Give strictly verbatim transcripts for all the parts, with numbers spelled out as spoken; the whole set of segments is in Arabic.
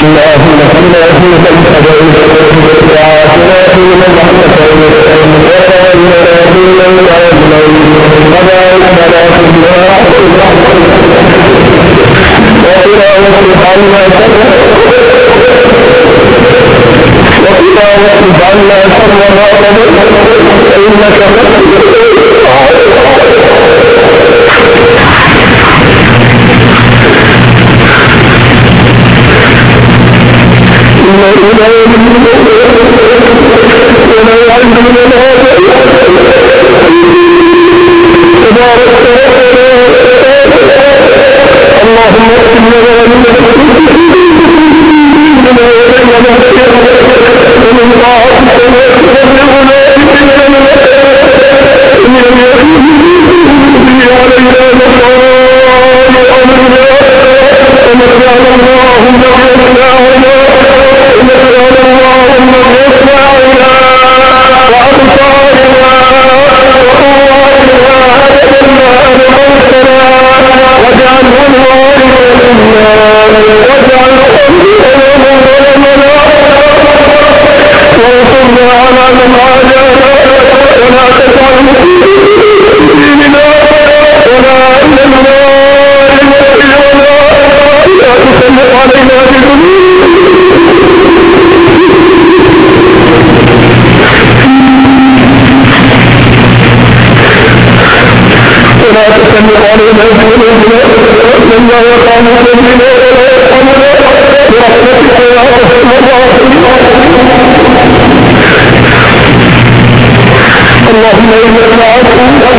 اللهم صل في من هديت وعافنا في من عافيت وتولنا في من توليت وبارك لنا فيما وقنا واصرف عنا شر وقنا واصرف عنا شر ما قضيت فإنك اللهم اغفر لنا ومن طاعتك وتبلغنا من اليقين علينا مصائب امرنا ومتعنا اللهم باسماعنا ومتعنا اللهم باسماعنا وابصارنا وقواتنا ما أبقيتنا واجعله الوارث منا واجعل خيرنا ظلمنا وانصرنا على من عادانا ولا تجعل مصيبنا ولا إلى النار مصيرنا ولا تسلط علينا ولا تسلط علينا بذنوبنا من لا يرحمنا منا ولا يرحمنا برحمتك يا ارحم الراحمين. اللهم انك عفو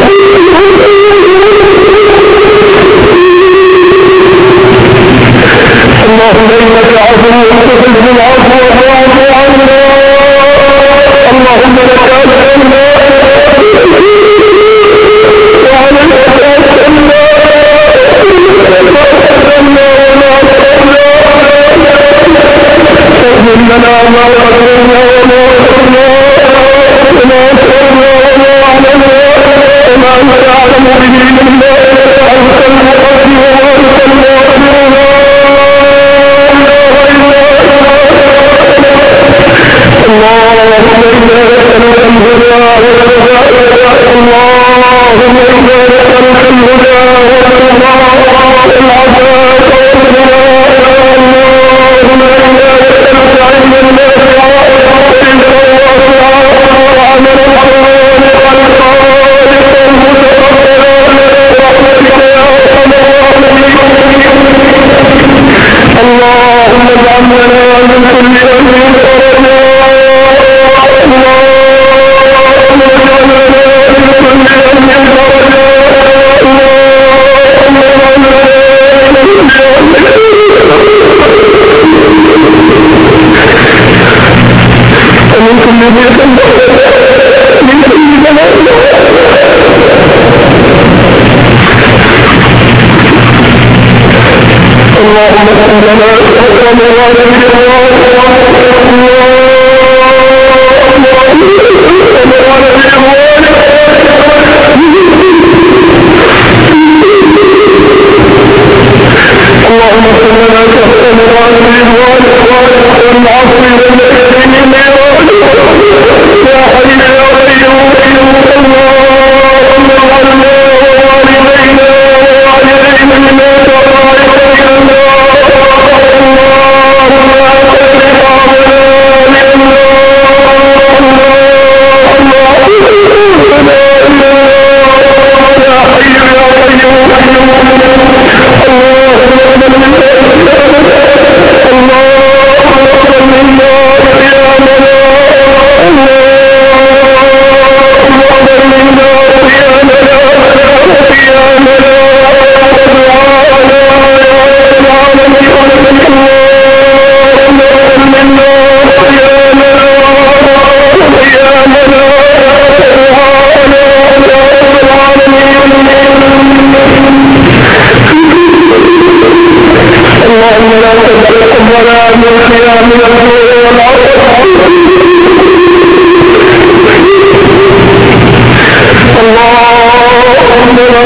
اللهم انك عفو تحب العفو فاعف عنا. اللهم لك اسلمنا وعليك توكلنا توكلنا وما تقلنا فاغفر لنا ما قدرنا وما اخرنا وما اسررنا وما اعلنا وما انت اعلم به منا انت المقدم وانت المؤخر لا اله الا انت. اللهم انا نسالك الهدى والرشاد. اللهم انا نسالك الهدى والرشاد والعافيه والغنى. اللهم انا نسالك علما نافعا ورزقا واسعا وعملا صالحا خالصا متقبلا برحمتك يا ارحم الراحمين. اللهم اجعل لنا من كل امر فرجا. اللهم اجعل لنا من كل امر فرجا. اللهم اجعل لنا من كل امر ومن كل ضيق من كل بلاء. اللهم اغفر لنا وارحم اللهم اغفر لنا شهر رمضان بالرضوان والعفو والإحسان يا حي يا قيوم. اللهم اجعلنا ووالدينا ووالدين مما شرعت لنا. اللهم اعتق رقابنا من النار. يا حي يا قيوم. اللهم من اللهم منا قيامنا. اللهم منا قيامنا وقيامنا ودعاءنا يا رب العالمين. اللهم منا قيامنا وقيامنا ودعاءنا يا رب العالمين. اللهم لا تدركم ولا ملكنا من النور والعصر. اللهم لا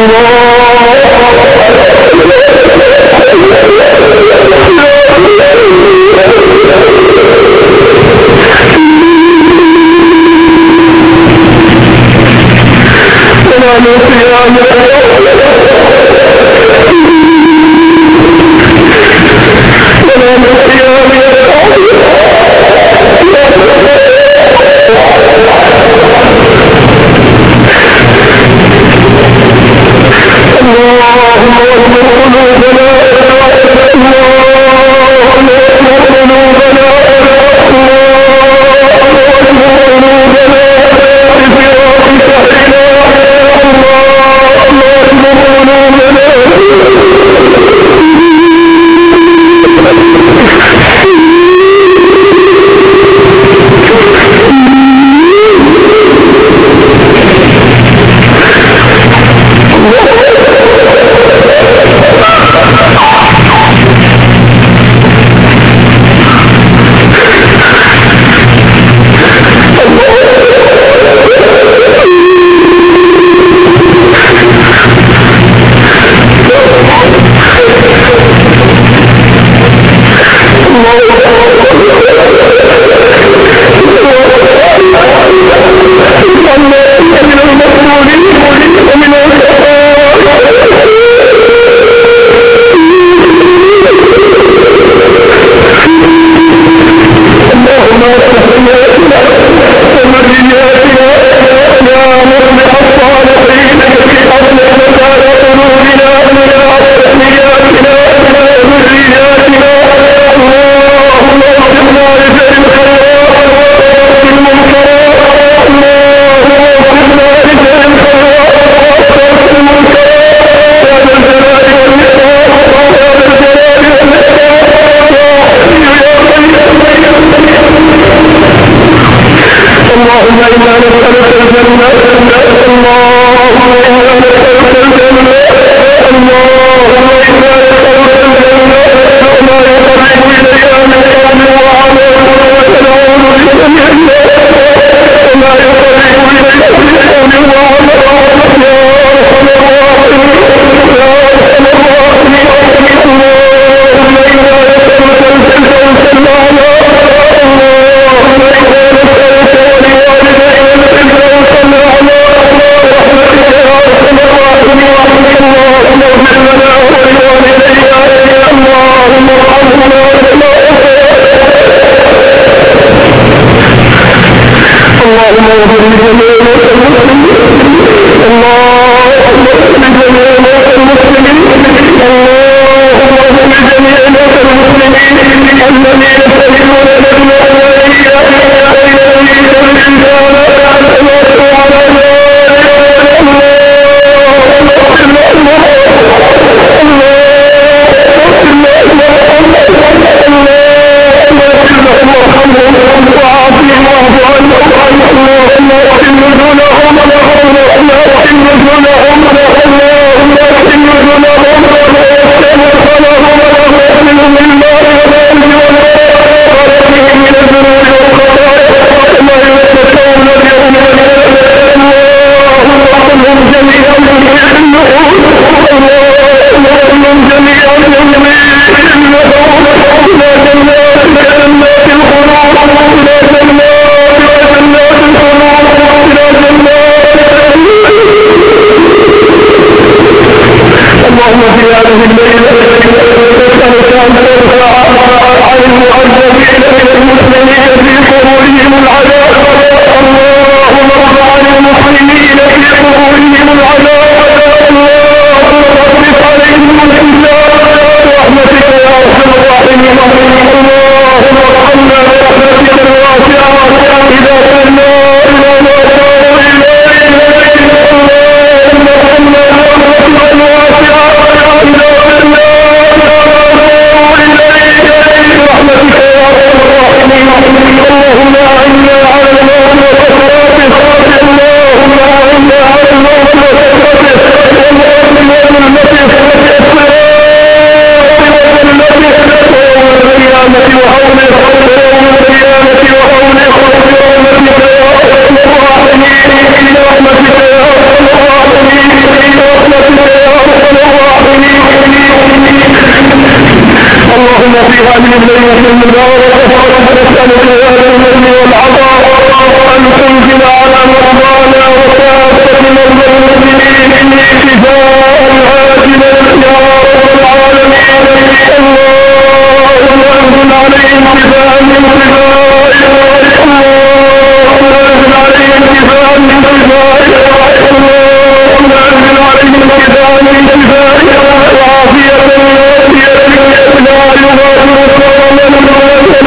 Thank you. المباركة نسألك يا ذا المن والعطاء أن تنزل على مرضانا وكافة مرضى المسلمين شفاء عاجلا يا رب العالمين. اللهم انزل عليهم شفاء من شفائك، اللهم انزل عليهم شفاء من شفائك، اللهم انزل عليهم شفاء من شفائك وعافية وعافية لا يغادر سقما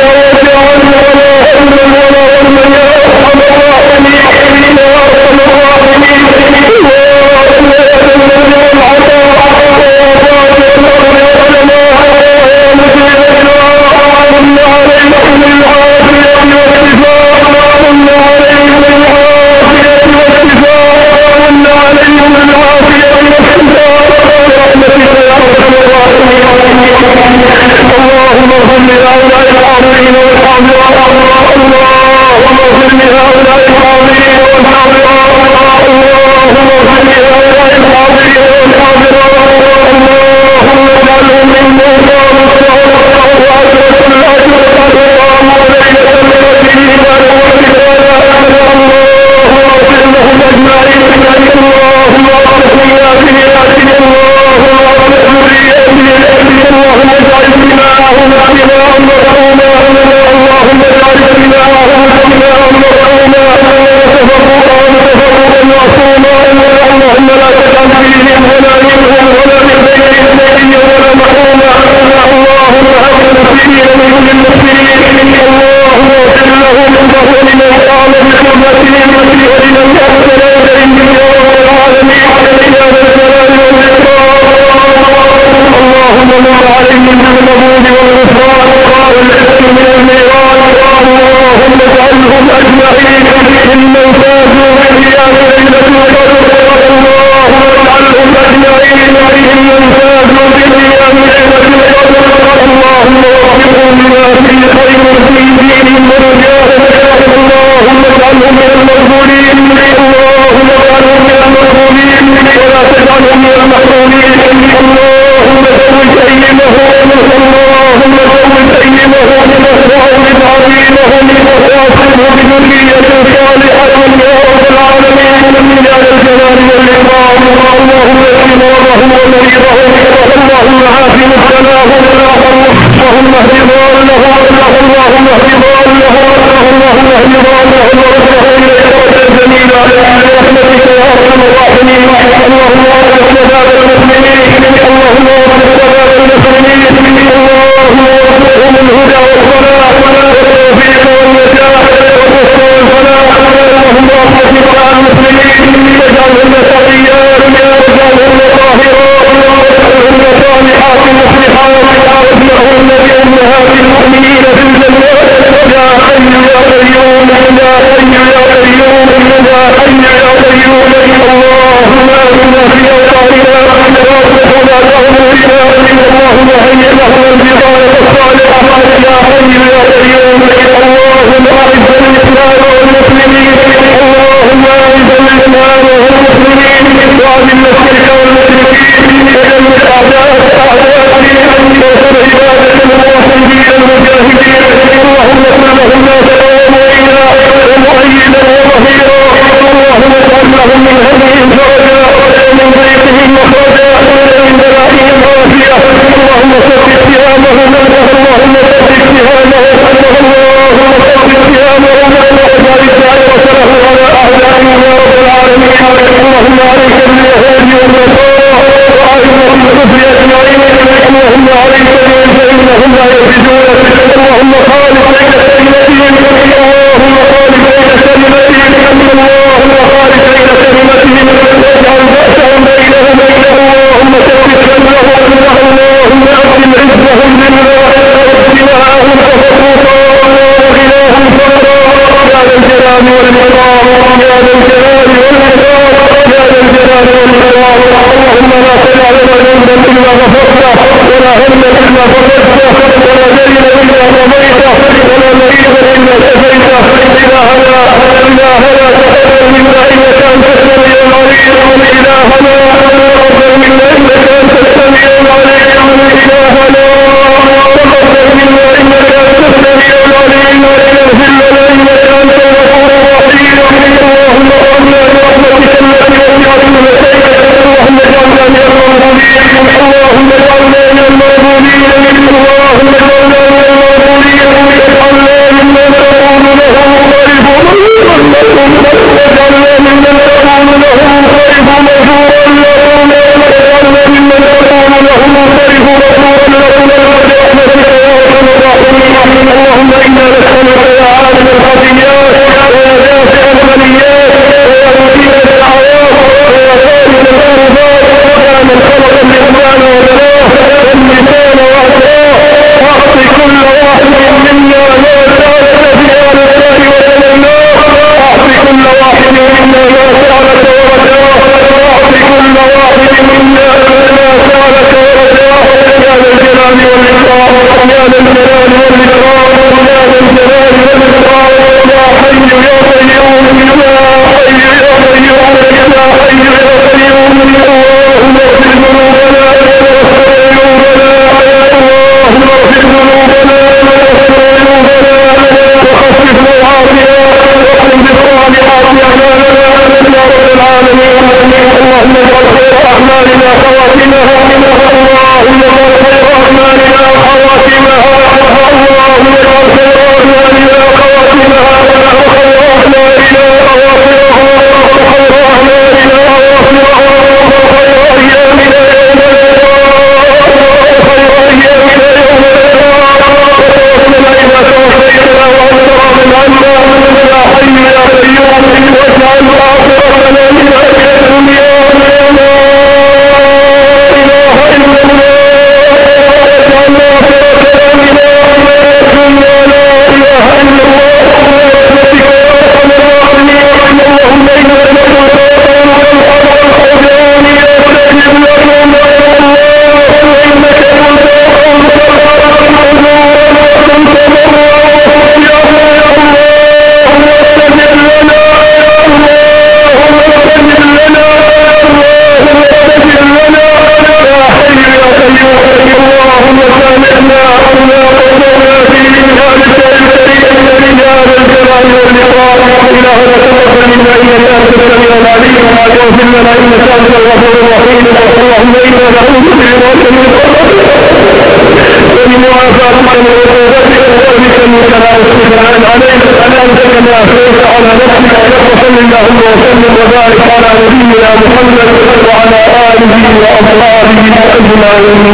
العليم واغفر لنا انك انت الغفور الرحيم. اللهم انا نعوذ برضاك من سخطك وبمعافاتك من عقوبتك وبك منك لا نصرف عن علينا انت كما اثنيت على نفسك. وصل اللهم وسلم وبارك على نبينا محمد وعلى اله واصحابه اجمعين.